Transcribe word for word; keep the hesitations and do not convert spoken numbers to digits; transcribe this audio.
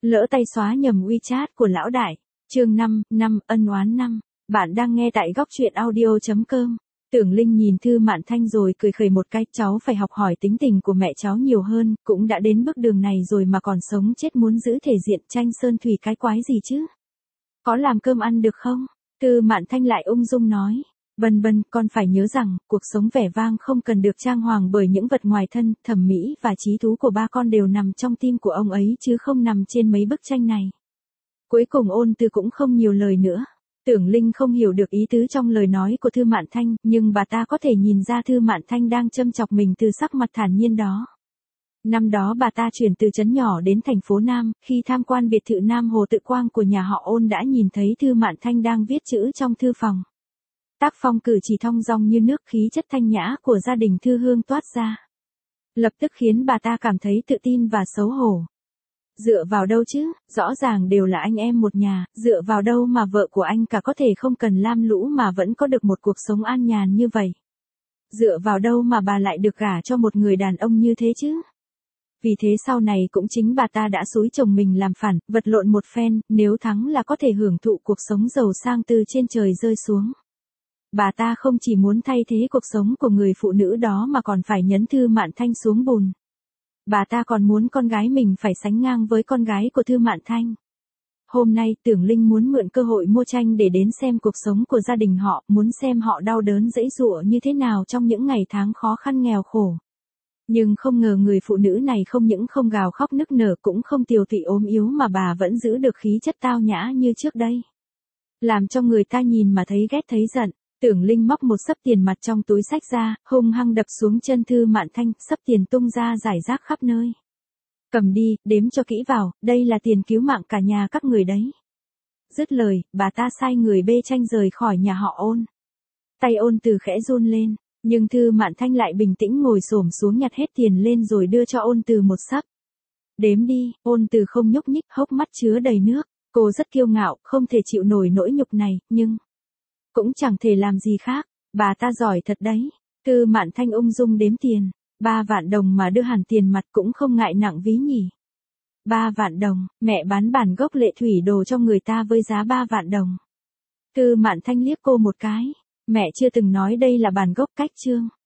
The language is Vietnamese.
Lỡ tay xóa nhầm WeChat của lão đại. Chương năm, năm, ân oán năm. Bạn đang nghe tại góc truyện audio chấm com. Tưởng Linh nhìn Thư Mạn Thanh rồi cười khẩy một cái, cháu phải học hỏi tính tình của mẹ cháu nhiều hơn, cũng đã đến bước đường này rồi mà còn sống chết muốn giữ thể diện, tranh sơn thủy cái quái gì chứ? Có làm cơm ăn được không? Thư Mạn Thanh lại ung dung nói. Vân vân, con phải nhớ rằng, cuộc sống vẻ vang không cần được trang hoàng bởi những vật ngoài thân, thẩm mỹ và trí thú của ba con đều nằm trong tim của ông ấy chứ không nằm trên mấy bức tranh này. Cuối cùng Ôn Từ cũng không nhiều lời nữa. Tưởng Linh không hiểu được ý tứ trong lời nói của Thư Mạn Thanh, nhưng bà ta có thể nhìn ra Thư Mạn Thanh đang châm chọc mình từ sắc mặt thản nhiên đó. Năm đó bà ta chuyển từ trấn nhỏ đến thành phố Nam, khi tham quan biệt thự Nam Hồ Tự Quang của nhà họ Ôn đã nhìn thấy Thư Mạn Thanh đang viết chữ trong thư phòng. Tác phong cử chỉ thong dong như nước, khí chất thanh nhã của gia đình Thư Hương toát ra. Lập tức khiến bà ta cảm thấy tự tin và xấu hổ. Dựa vào đâu chứ, rõ ràng đều là anh em một nhà, dựa vào đâu mà vợ của anh cả có thể không cần lam lũ mà vẫn có được một cuộc sống an nhàn như vậy. Dựa vào đâu mà bà lại được gả cho một người đàn ông như thế chứ? Vì thế sau này cũng chính bà ta đã xúi chồng mình làm phản, vật lộn một phen, nếu thắng là có thể hưởng thụ cuộc sống giàu sang từ trên trời rơi xuống. Bà ta không chỉ muốn thay thế cuộc sống của người phụ nữ đó mà còn phải nhấn Thư Mạn Thanh xuống bùn. Bà ta còn muốn con gái mình phải sánh ngang với con gái của Thư Mạn Thanh. Hôm nay Tưởng Linh muốn mượn cơ hội mua tranh để đến xem cuộc sống của gia đình họ, muốn xem họ đau đớn giãy giụa như thế nào trong những ngày tháng khó khăn nghèo khổ. Nhưng không ngờ người phụ nữ này không những không gào khóc nức nở cũng không tiều tụy ốm yếu mà bà vẫn giữ được khí chất tao nhã như trước đây. Làm cho người ta nhìn mà thấy ghét thấy giận. Tưởng Linh móc một xấp tiền mặt trong túi xách ra, hung hăng đập xuống chân Thư Mạn Thanh, xấp tiền tung ra rải rác khắp nơi. Cầm đi, đếm cho kỹ vào, đây là tiền cứu mạng cả nhà các người đấy. Dứt lời, bà ta sai người bê tranh rời khỏi nhà họ Ôn. Tay Ôn Từ khẽ run lên, nhưng Thư Mạn Thanh lại bình tĩnh ngồi xổm xuống nhặt hết tiền lên rồi đưa cho Ôn Từ một xấp. Đếm đi, Ôn Từ không nhúc nhích, hốc mắt chứa đầy nước. Cô rất kiêu ngạo, không thể chịu nổi nỗi nhục này, nhưng cũng chẳng thể làm gì khác. Bà ta giỏi thật đấy. Thư Mạn Thanh ung dung đếm tiền. Ba vạn đồng mà đưa hẳn tiền mặt cũng không ngại nặng ví nhỉ. Ba vạn đồng, mẹ bán bản gốc Lệ Thủy Đồ cho người ta với giá ba vạn đồng. Thư Mạn Thanh liếc cô một cái. Mẹ chưa từng nói đây là bản gốc cách chương.